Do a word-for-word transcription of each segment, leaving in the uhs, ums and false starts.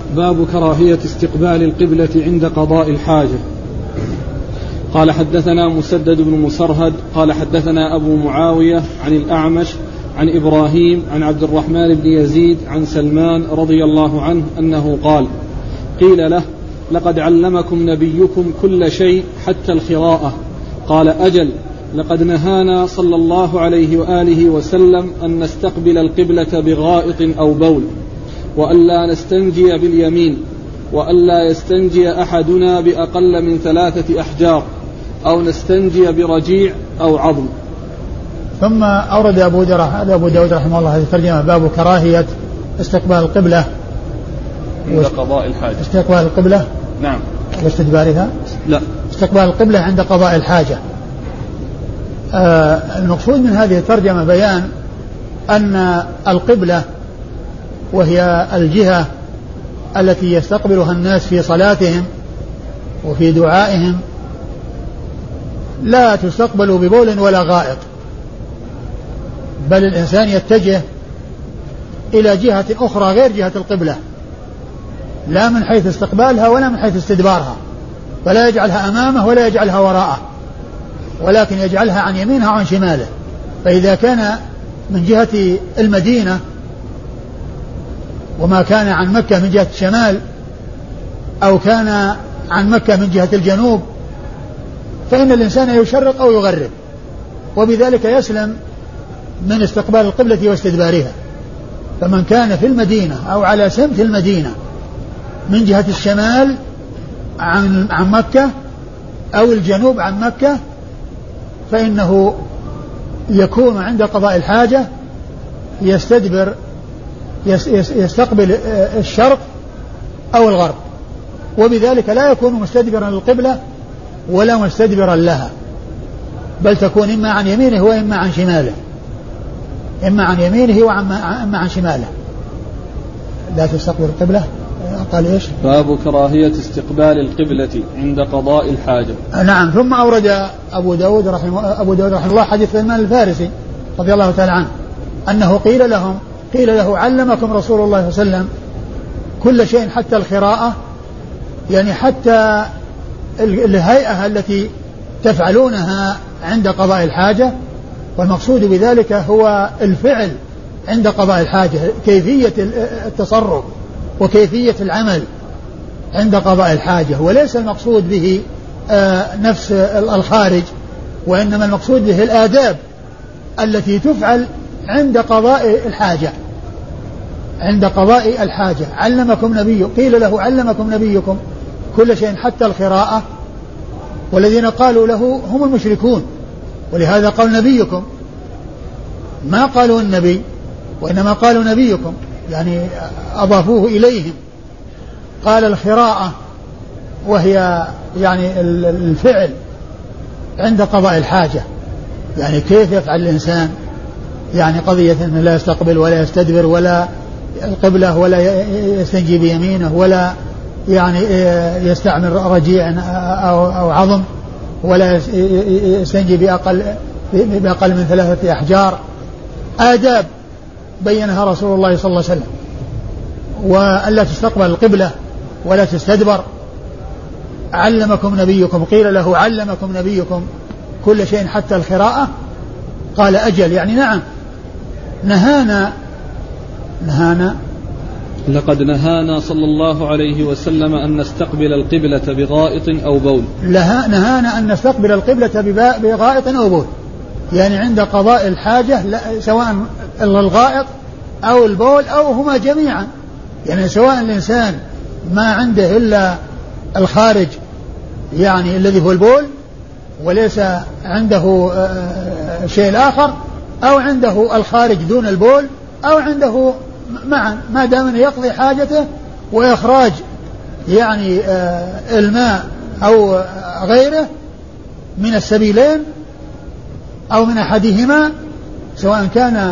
باب كراهية استقبال القبلة عند قضاء الحاجة. قال حدثنا مسدد بن مسرهد قال حدثنا أبو معاوية عن الأعمش عن إبراهيم عن عبد الرحمن بن يزيد عن سلمان رضي الله عنه أنه قال قيل له لقد علمكم نبيكم كل شيء حتى الخراءة. قال أجل لقد نهانا صلى الله عليه وآله وسلم أن نستقبل القبلة بغائط أو بول، وألا نستنجي باليمين، وألا يستنجي أحدنا بأقل من ثلاثة أحجار، أو نستنجي برجيع أو عظم. ثم أورد أبو داود رحمه الله هذه الترجمة باب كراهية استقبال القبلة عند قضاء الحاجة. استقبال القبلة نعم واستدبارها لا استقبال القبلة عند قضاء الحاجة. آه المقصود من هذه الترجمة بيان أن القبلة وهي الجهة التي يستقبلها الناس في صلاتهم وفي دعائهم لا تستقبل ببول ولا غائط، بل الإنسان يتجه إلى جهة أخرى غير جهة القبلة، لا من حيث استقبالها ولا من حيث استدبارها، فلا يجعلها أمامه ولا يجعلها وراءه، ولكن يجعلها عن يمينها وعن شماله. فإذا كان من جهة المدينة وما كان عن مكة من جهة الشمال، أو كان عن مكة من جهة الجنوب، فإن الإنسان يشرق أو يغرب، وبذلك يسلم من استقبال القبلة واستدبارها. فمن كان في المدينة أو على سمت المدينة من جهة الشمال عن عن مكة أو الجنوب عن مكة، فإنه يكون عند قضاء الحاجة يستدبر يستقبل الشرق أو الغرب، وبذلك لا يكون مستدبرا للقبلة ولا مستدبرا لها، بل تكون إما عن يمينه وإما عن شماله، إما عن يمينه وإما عن شماله. لا تستقبل القبلة. قال إيش؟ باب كراهية استقبال القبلة عند قضاء الحاجة. نعم. ثم أورد أبو داود رحمه أبو داود رحمه الله حديث سلمان الفارسي رضي الله تعالى عنه أنه قيل لهم قيل له علمكم رسول الله صلى الله عليه وسلم كل شيء حتى الخراءة، يعني حتى الهيئة التي تفعلونها عند قضاء الحاجة، والمقصود بذلك هو الفعل عند قضاء الحاجة، كيفية التصرف وكيفية العمل عند قضاء الحاجة، وليس المقصود به نفس الخارج، وإنما المقصود به الآداب التي تفعل عند قضاء الحاجة. عند قضاء الحاجة علمكم نبي قيل له علمكم نبيكم كل شيء حتى الخراءة، والذين قالوا له هم المشركون، ولهذا قال نبيكم، ما قالوا النبي وإنما قالوا نبيكم، يعني أضافوه إليهم. قال الخراءة وهي يعني الفعل عند قضاء الحاجة، يعني كيف يفعل الإنسان، يعني قضية أنه لا يستقبل ولا يستدبر ولا القبلة ولا يستنجي بيمينه ولا يعني يستعمل رجيع أو, أو عظم ولا يستنجي بأقل, بأقل من ثلاثة أحجار. آداب بينها رسول الله صلى الله عليه وسلم، وألا تستقبل القبلة ولا تستدبر. علمكم نبيكم قيل له علمكم نبيكم كل شيء حتى الخراءة. قال أجل، يعني نعم نهانا نهانا لقد نهانا صلى الله عليه وسلم أن نستقبل القبلة بغائط أو بول. نهانا أن نستقبل القبلة بغائط أو بول، يعني عند قضاء الحاجة سواء الغائط أو البول أو هما جميعا، يعني سواء الإنسان ما عنده إلا الخارج يعني الذي هو البول وليس عنده شيء آخر، أو عنده الخارج دون البول، أو عنده معا، ما دام يقضي حاجته وإخراج يعني الماء أو غيره من السبيلين أو من أحدهما، سواء كان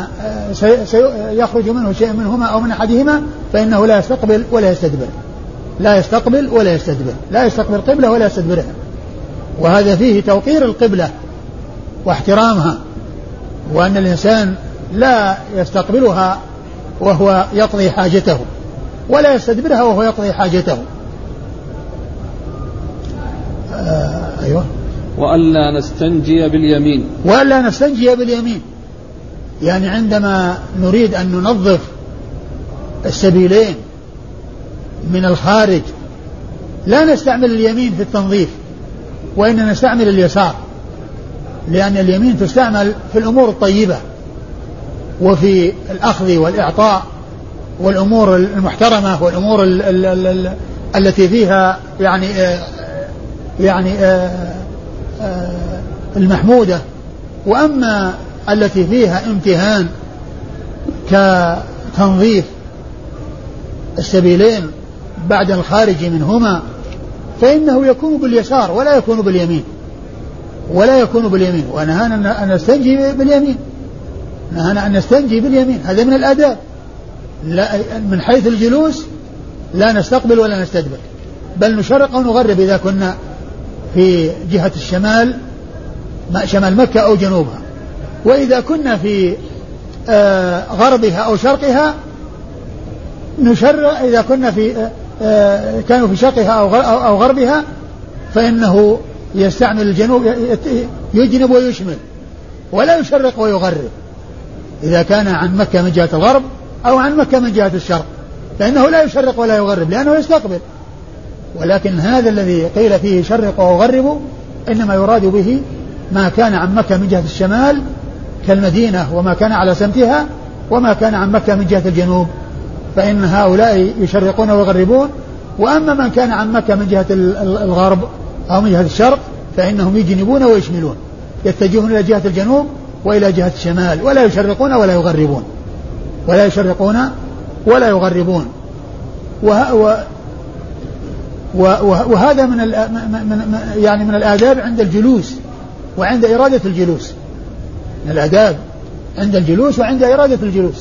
يخرج منه شيء منهما أو من أحدهما، فإنه لا يستقبل ولا يستدبر لا يستقبل ولا يستدبر لا يستقبل القبلة ولا يستدبرها. وهذا فيه توقير القبلة واحترامها، وأن الإنسان لا يستقبلها وهو يقضي حاجته، ولا يستدبرها وهو يقضي حاجته. آه أيوة. وألا نستنجي باليمين. وألا نستنجي باليمين، يعني عندما نريد أن ننظف السبيلين من الخارج لا نستعمل اليمين في التنظيف، وإننا نستعمل اليسار، لأن اليمين تستعمل في الأمور الطيبة وفي الأخذ والإعطاء والأمور المحترمة والأمور ال ال ال ال التي فيها يعني آه يعني آه آه المحمودة. وأما التي فيها امتهان كتنظيف السبيلين بعد الخارج منهما فإنه يكون باليسار ولا يكون باليمين، ولا يكون باليمين. ونهانا أن نستنجي باليمين، نهانا أن نستنجي باليمين، هذا من الآداب. لا من حيث الجلوس لا نستقبل ولا نستدبر، بل نشرق أو نغرب إذا كنا في جهة الشمال شمال مكة أو جنوبها. وإذا كنا في آه غربها أو شرقها نشرق، إذا كنا في آه كانوا في شرقها أو غربها فإنه يستعمل الجنوب، يجنب ويشمل ولا يشرق ويغرب، إذا كان عن مكة من جهة الغرب أو عن مكة من جهة الشرق فإنه لا يشرق ولا يغرب لأنه يستقبل. ولكن هذا الذي قيل فيه شرق وغرب إنما يراد به ما كان عن مكة من جهة الشمال كالمدينة وما كان على سمتها، وما كان عن مكة من جهة الجنوب فإن هؤلاء يشرقون ويغربون. وأما من كان عن مكة من جهة الغرب أو من جهة الشرق فإنهم يجنبون ويشملون، يتجهون إلى جهة الجنوب وإلى جهة الشمال، ولا يشرقون ولا يغربون، ولا يشرقون ولا يغربون. وه وهذا من من يعني من الآداب عند الجلوس وعند إرادة الجلوس، من الآداب عند الجلوس وعند إرادة الجلوس.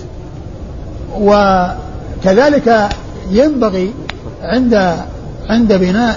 وكذلك ينبغي عند عند بناء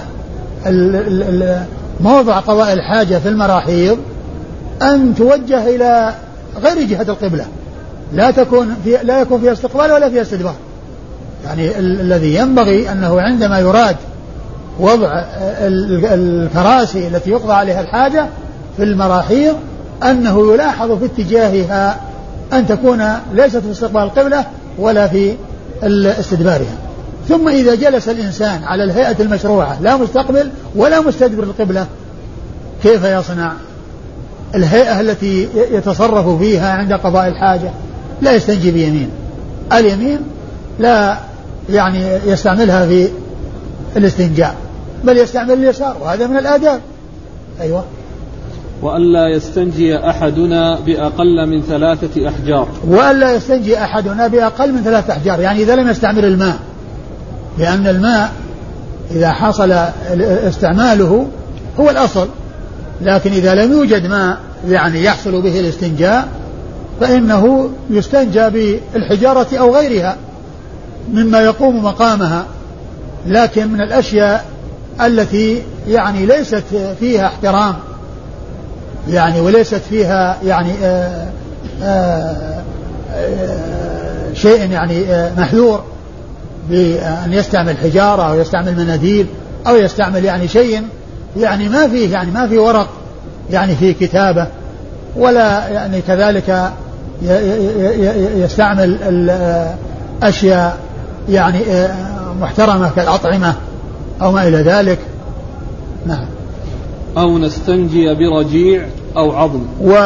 موضع قضاء الحاجة في المراحيض أن توجه إلى غير جهة القبلة، لا تكون في لا يكون فيها استقبال ولا فيها استدبار. يعني ال- الذي ينبغي أنه عندما يراد وضع الكراسي التي يقضى عليها الحاجة في المراحيض أنه يلاحظ في اتجاهها أن تكون ليست في استقبال القبلة ولا في استدبارها. ثم إذا جلس الإنسان على الهيئة المشروعة لا مستقبل ولا مستدبر القبلة كيف يصنع؟ الهيئة التي يتصرف فيها عند قضاء الحاجة لا يستنجي بيمين، اليمين لا يعني يستعملها في الاستنجاء بل يستعمل اليسار، وهذا من الآداب. أيوة. وألا يستنجي أحدنا بأقل من ثلاثة أحجار. وألا يستنجي أحدنا بأقل من ثلاثة أحجار، يعني إذا لم يستعمل الماء، لأن الماء إذا حصل استعماله هو الأصل، لكن إذا لم يوجد ماء يعني يحصل به الاستنجاء فإنه يستنجى بالحجارة أو غيرها مما يقوم مقامها، لكن من الأشياء التي يعني ليست فيها احترام يعني وليست فيها يعني آآ آآ آآ شيء يعني محذور بأن يستعمل حجارة أو يستعمل مناديل أو يستعمل يعني شيء يعني ما فيه يعني ما في ورق يعني في كتابة، ولا يعني كذلك يستعمل أشياء يعني محترمة كالأطعمة أو ما إلى ذلك. نعم. أو نستنجي برجيع أو عظم.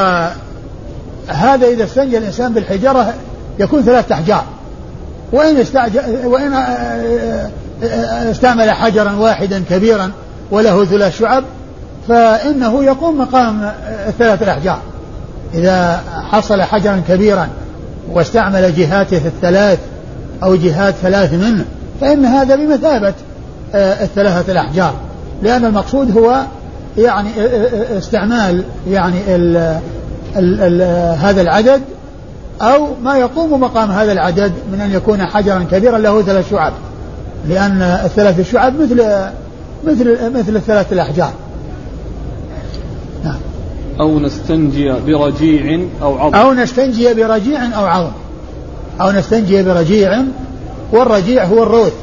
وهذا إذا استنجى الإنسان بالحجارة يكون ثلاثة أحجار، وإن, استعج... وإن استعمل حجرا واحدا كبيرا وله ثلاث شعب فإنه يقوم مقام الثلاث الأحجار. إذا حصل حجرا كبيرا واستعمل جهاته الثلاث أو جهات ثلاث منه فإن هذا بمثابة الثلاثة الأحجار، لأن المقصود هو يعني استعمال يعني ال ال ال هذا العدد أو ما يقوم مقام هذا العدد من أن يكون حجرا كبيرا له ثلاث شعب، لأن الثلاث الشعب مثل مثل مثل الثلاث الأحجار. نعم. أو نستنجي برجيع أو عظم. أو نستنجي برجيع أو عظم. أو نستنجي برجيع والرجيع هو الروث.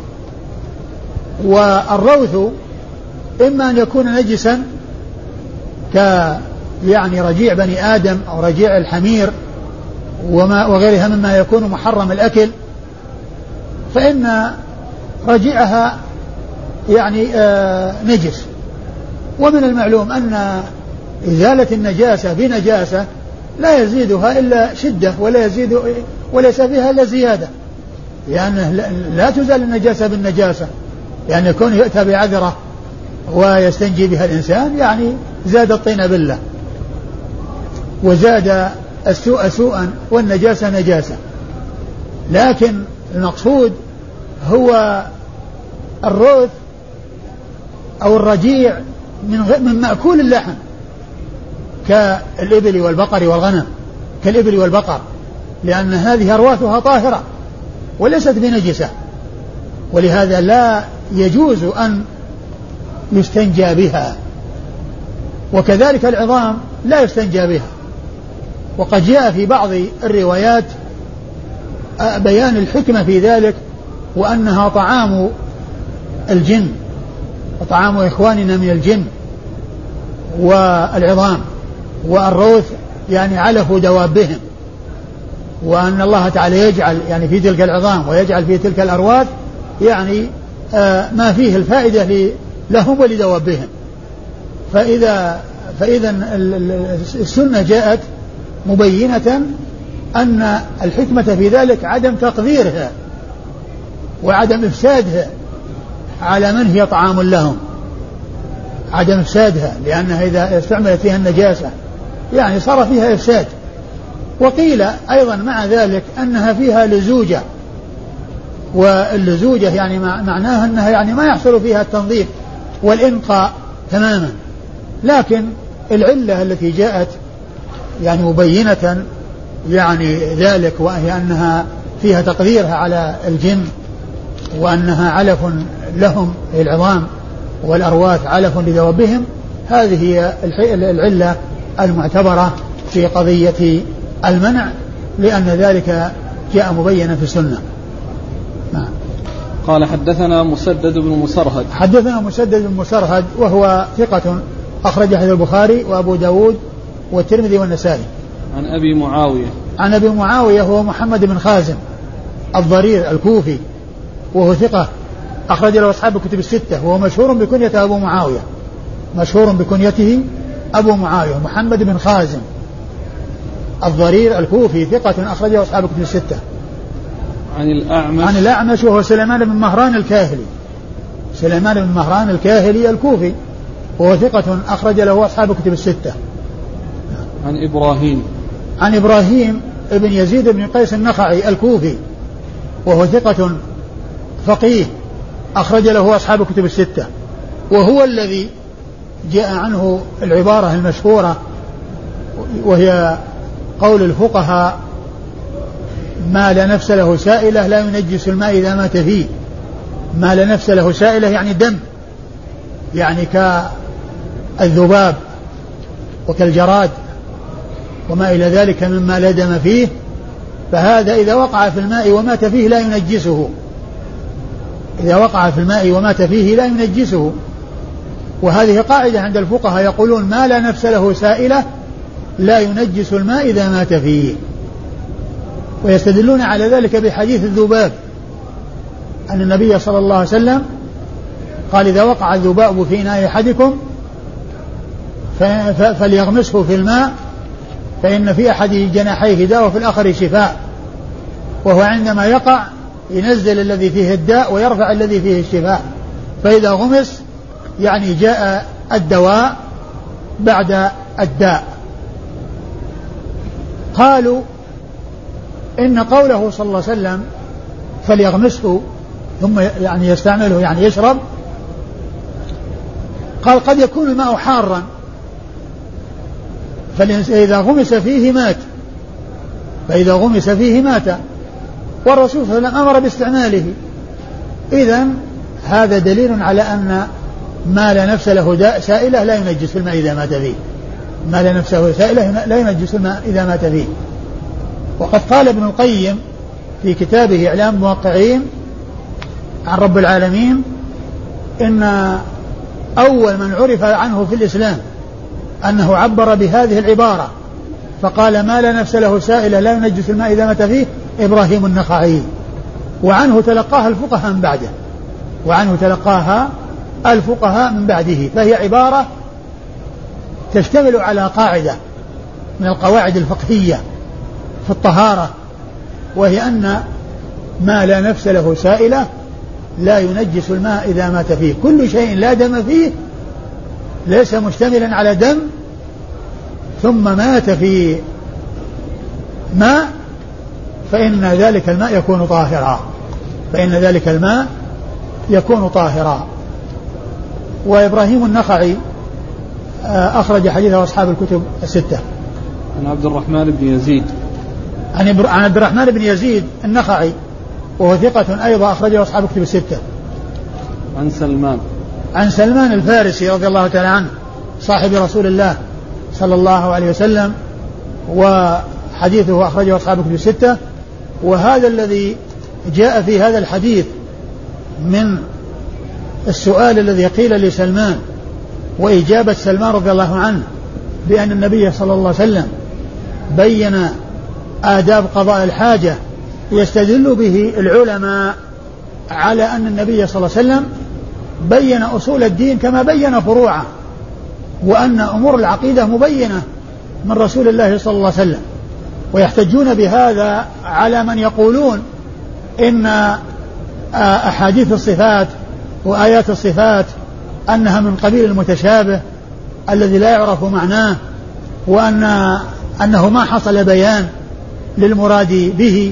والروث إما أن يكون نجسا ك يعني رجيع بني آدم أو رجيع الحمير وما وغيرها مما يكون محرم الأكل، فإن رجيعها يعني آه نجس. ومن المعلوم أن إزالة النجاسة بنجاسة لا يزيدها إلا شدة ولا يزيد وليس فيها إلا زيادة، لأنه يعني لا تزال النجاسة بالنجاسة، يعني يكون يؤتى بعذرة ويستنجي بها الإنسان يعني زاد الطين بالله وزاد السوء سوءا والنجاسة نجاسة. لكن المقصود هو الروث أو الرجيع من, من مأكول اللحم كالإبل والبقر والغنم، كالإبل والبقر، لأن هذه أرواثها طاهرة وليست بنجسة، ولهذا لا يجوز أن يستنجى بها. وكذلك العظام لا يستنجى بها. وقد جاء في بعض الروايات بيان الحكمة في ذلك، وأنها طعام الجن وطعام إخواننا من الجن والعظام، والروث يعني علف دوابهم، وأن الله تعالى يجعل يعني في تلك العظام ويجعل في تلك الأرواث يعني آه ما فيه الفائدة لهم ولدوابهم. فإذا فإذا السنة جاءت مبينة أن الحكمة في ذلك عدم تقديرها وعدم إفسادها على من هي طعام لهم، عدم إفسادها، لأنها إذا استعملت فيها النجاسة يعني صار فيها إفساد. وقيل أيضا مع ذلك أنها فيها لزوجة، واللزوجة يعني معناها أنها يعني ما يحصل فيها التنظيف والإنقاء تماما. لكن العلة التي جاءت يعني مبينة يعني ذلك، وهي أنها فيها تقديرها على الجن، وأنها علف لهم العظام والأرواث علف لذوابهم، هذه هي العلة المعتبرة في قضية المنع، لأن ذلك جاء مبينا في السنة. نعم. قال حدثنا مسدد بن مسرهد. حدثنا مسدد بن مسرهد وهو ثقة أخرج حديث البخاري وأبو داود والترمذي والنسائي. عن أبي معاوية. عن أبي معاوية هو محمد بن خازم الضرير الكوفي، وهو ثقة أخرج له أصحاب الكتب الستة، وهو مشهور بكنيته أبو معاوية، مشهور بكنيته أبو معاوية محمد بن خازم الضرير الكوفي، ثقة أخرج له أصحاب الكتب الستة. عن الأعمش. عن الأعمش وهو سليمان بن مهران الكاهلي، سليمان بن مهران الكاهلي الكوفي، وهو ثقة أخرج له أصحاب الكتب الستة. عن إبراهيم. عن إبراهيم ابن يزيد بن قيس النخعي الكوفي، وهو ثقة فقيه أخرج له أصحاب الكتب الستة، وهو الذي جاء عنه العبارة المشهورة وهي قول الفقهاء: ما لا نفس له سائلة لا ينجس الماء إذا مات فيه. ما لا نفس له سائلة يعني دم، يعني كالذباب وكالجراد وما إلى ذلك مما لا دم فيه، فهذا إذا وقع في الماء ومات فيه لا ينجسه، إذا وقع في الماء ومات فيه لا ينجسه. وهذه قاعدة عند الفقهاء، يقولون ما لا نفس له سائلة لا ينجس الماء إذا مات فيه، ويستدلون على ذلك بحديث الذباب أن النبي صلى الله عليه وسلم قال: إذا وقع الذباب في إناء أحدكم فليغمسه في الماء فإن في أحد جناحيه داء وفي الآخر شفاء. وهو عندما يقع ينزل الذي فيه الداء ويرفع الذي فيه الشفاء، فإذا غمس يعني جاء الدواء بعد الداء. قالوا إن قوله صلى الله عليه وسلم فليغمسه ثم يعني يستعمله يعني يشرب، قال قد يكون الماء حارا فإذا غمس فيه مات، فإذا غمس فيه مات، والرسول صلى الله عليه وسلم أمر باستعماله. إذن هذا دليل على أن ما لا نفس له داء سائلة لا ينجس الماء إذا مات فيه، ما لا نفس له سائلة لا ينجس الماء إذا مات فيه. وقد قال ابن القيم في كتابه إعلام الموقعين عن رب العالمين إن أول من عرف عنه في الإسلام أنه عبر بهذه العبارة فقال ما لا نفس له سائلة لا ينجس الماء إذا مات فيه إبراهيم النخعي، وعنه تلقاها الفقهاء من بعده وعنه تلقاها الفقهاء من بعده فهي عبارة تشتمل على قاعدة من القواعد الفقهية في الطهارة، وهي أن ما لا نفس له سائلة لا ينجس الماء إذا مات فيه. كل شيء لا دم فيه ليس مشتملا على دم ثم مات في ماء فإن ذلك الماء يكون طاهرا فإن ذلك الماء يكون طاهرا. وإبراهيم النخعي أخرج حديثه أصحاب الكتب الستة. عن عبد الرحمن بن يزيد عن عبد الرحمن بن يزيد النخعي وهو ثقة أيضا أخرجه أصحاب الكتب الستة. عن سلمان عن سلمان الفارسي رضي الله تعالى عنه صاحب رسول الله صلى الله عليه وسلم وحديثه أخرجه أصحاب الكتب الستة. وهذا الذي جاء في هذا الحديث من السؤال الذي قيل لسلمان وإجابة سلمان رضي الله عنه بأن النبي صلى الله عليه وسلم بين آداب قضاء الحاجة يستدل به العلماء على أن النبي صلى الله عليه وسلم بين أصول الدين كما بين فروعه، وأن أمور العقيدة مبينة من رسول الله صلى الله عليه وسلم. ويحتجون بهذا على من يقولون إن أحاديث الصفات وآيات الصفات أنها من قبيل المتشابه الذي لا يعرف معناه، وأن أنه ما حصل بيان للمراد به.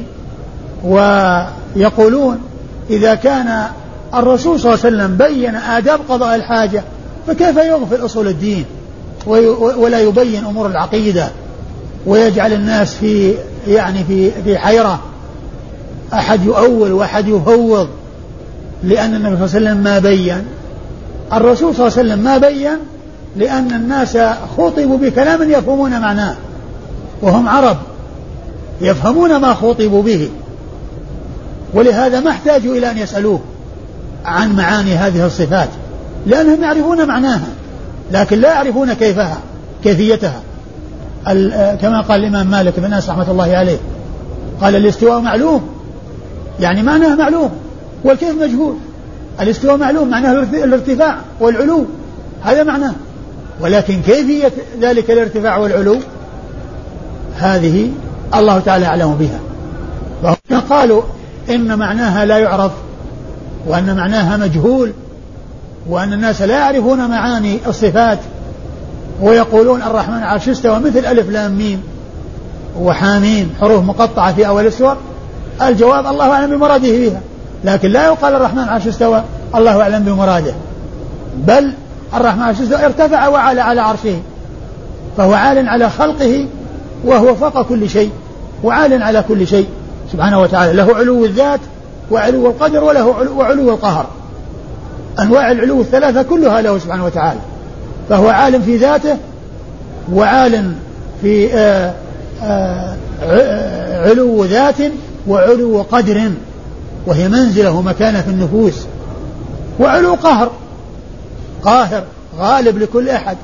ويقولون إذا كان الرسول صلى الله عليه وسلم بين آداب قضاء الحاجة فكيف يغفل أصول الدين ولا يبين أمور العقيدة ويجعل الناس في يعني في في حيرة، أحد يؤول وأحد يفوض، لأن النبي صلى الله عليه وسلم ما بين. الرسول صلى الله عليه وسلم ما بين لأن الناس خوطبوا بكلام يفهمون معناه، وهم عرب يفهمون ما خوطبوا به، ولهذا ما احتاجوا إلى أن يسألوه عن معاني هذه الصفات لأنهم يعرفون معناها لكن لا يعرفون كيفها كيفيتها. كما قال الإمام مالك بن أنس رحمة الله عليه قال الاستواء معلوم، يعني معناه معلوم والكيف مجهول. الاستواء معلوم معناه الارتفاع والعلو، هذا معناه، ولكن كيفية ذلك الارتفاع والعلو هذه الله تعالى أعلم بها. وهم قالوا إن معناها لا يعرف وأن معناها مجهول وأن الناس لا يعرفون معاني الصفات، ويقولون الرحمن عرش استوى مثل ألف لام ميم وحامين حروف مقطعة في أول السور. الجواب الله أعلم بمراده بها، لكن لا يقال الرحمن عرش استوى الله أعلم بمراده، بل الرحمن عرش استوى ارتفع وعلى على عرشه، فهو عال على خلقه وهو فوق كل شيء وعال على كل شيء سبحانه وتعالى، له علو الذات وعلو القدر وله علو وعلو القهر، أنواع العلو الثلاثة كلها له سبحانه وتعالى، فهو عالم في ذاته وعالم في آآ آآ علو ذات وعلو قدر وهي منزله ومكانه في النفوس، وعلو قهر قاهر غالب لكل أحد.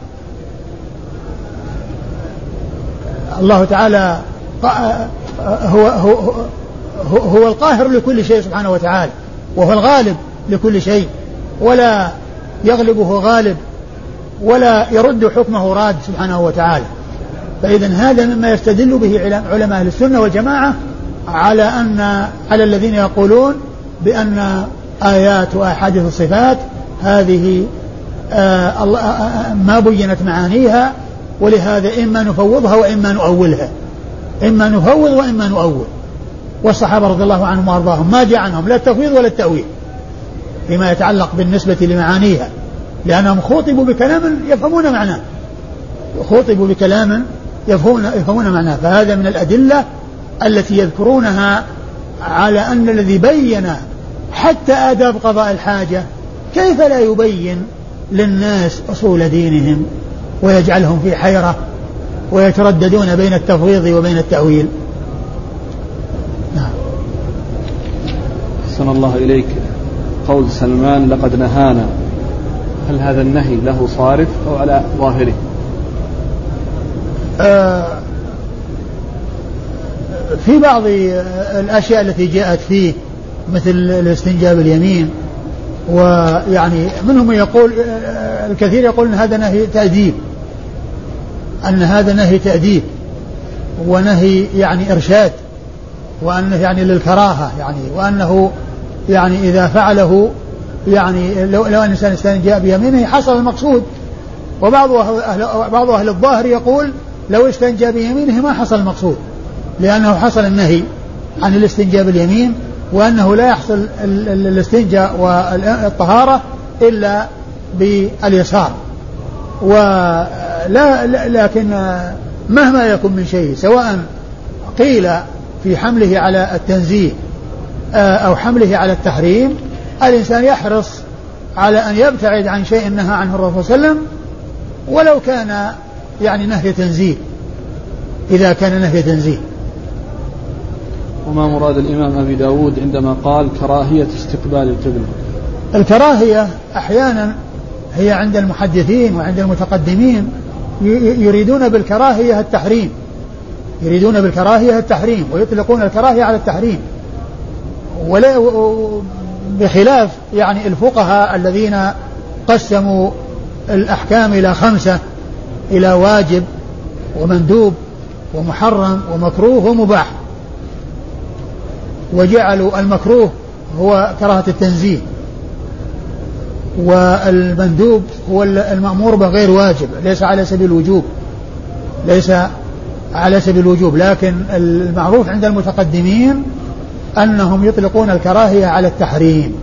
الله تعالى هو, هو, هو القاهر لكل شيء سبحانه وتعالى، وهو الغالب لكل شيء ولا يغلبه غالب ولا يرد حكمه راد سبحانه وتعالى. فإذن هذا مما يستدل به علماء أهل السنة والجماعة على أن على الذين يقولون بأن آيات وأحاديث الصفات هذه آه ما بينت معانيها، ولهذا إما نفوضها وإما نؤولها، إما نفوض وإما نؤول. والصحابة رضي الله عنهم وأرضاهم ما جاء عنهم لا التفويض ولا التأويل فيما يتعلق بالنسبة لمعانيها، لأنهم خوطبوا بكلام يفهمون معناه خوطبوا بكلام يفهمون, يفهمون معناه. فهذا من الأدلة التي يذكرونها على أن الذي بين حتى آداب قضاء الحاجة كيف لا يبين للناس أصول دينهم ويجعلهم في حيرة ويترددون بين التفويض وبين التأويل. نعم. أحسن الله إليك. قول سلمان لقد نهانا، هل هذا النهي له صارف أو على ظاهره؟ آه في بعض الأشياء التي جاءت فيه مثل الاستنجاء باليمين، ويعني منهم يقول الكثير يقول أن هذا نهي تأديب، أن هذا نهي تأديب ونهي يعني إرشاد، وأنه يعني للكراهة يعني، وأنه يعني إذا فعله يعني لو, لو أن الإنسان استنجاء بيمينه حصل المقصود. وبعض أهل, بعض أهل الظاهر يقول لو استنجى بيمينه ما حصل المقصود، لأنه حصل النهي عن الاستنجاء باليمين، وأنه لا يحصل الاستنجاء والطهارة إلا باليسار. ولا لكن مهما يكن من شيء، سواء قيل في حمله على التنزيه أو حمله على التحريم، الإنسان يحرص على أن يبتعد عن شيء نهى عنه الرسول صلى الله عليه وسلم، ولو كان يعني نهي تنزيه، إذا كان نهي تنزيه. وما مراد الإمام أبي داود عندما قال كراهية استقبال القبلة؟ الكراهية أحيانا هي عند المحدثين وعند المتقدمين يريدون بالكراهية التحريم، يريدون بالكراهية التحريم ويطلقون الكراهية على التحريم، ولا بخلاف يعني الفقهاء الذين قسموا الأحكام إلى خمسة، إلى واجب ومندوب ومحرم ومكروه ومباح، وجعلوا المكروه هو كراهة التنزيه، والمندوب هو المأمور بغير واجب، ليس على سبيل الوجوب، ليس على سبيل الوجوب. لكن المعروف عند المتقدمين أنهم يطلقون الكراهية على التحريم،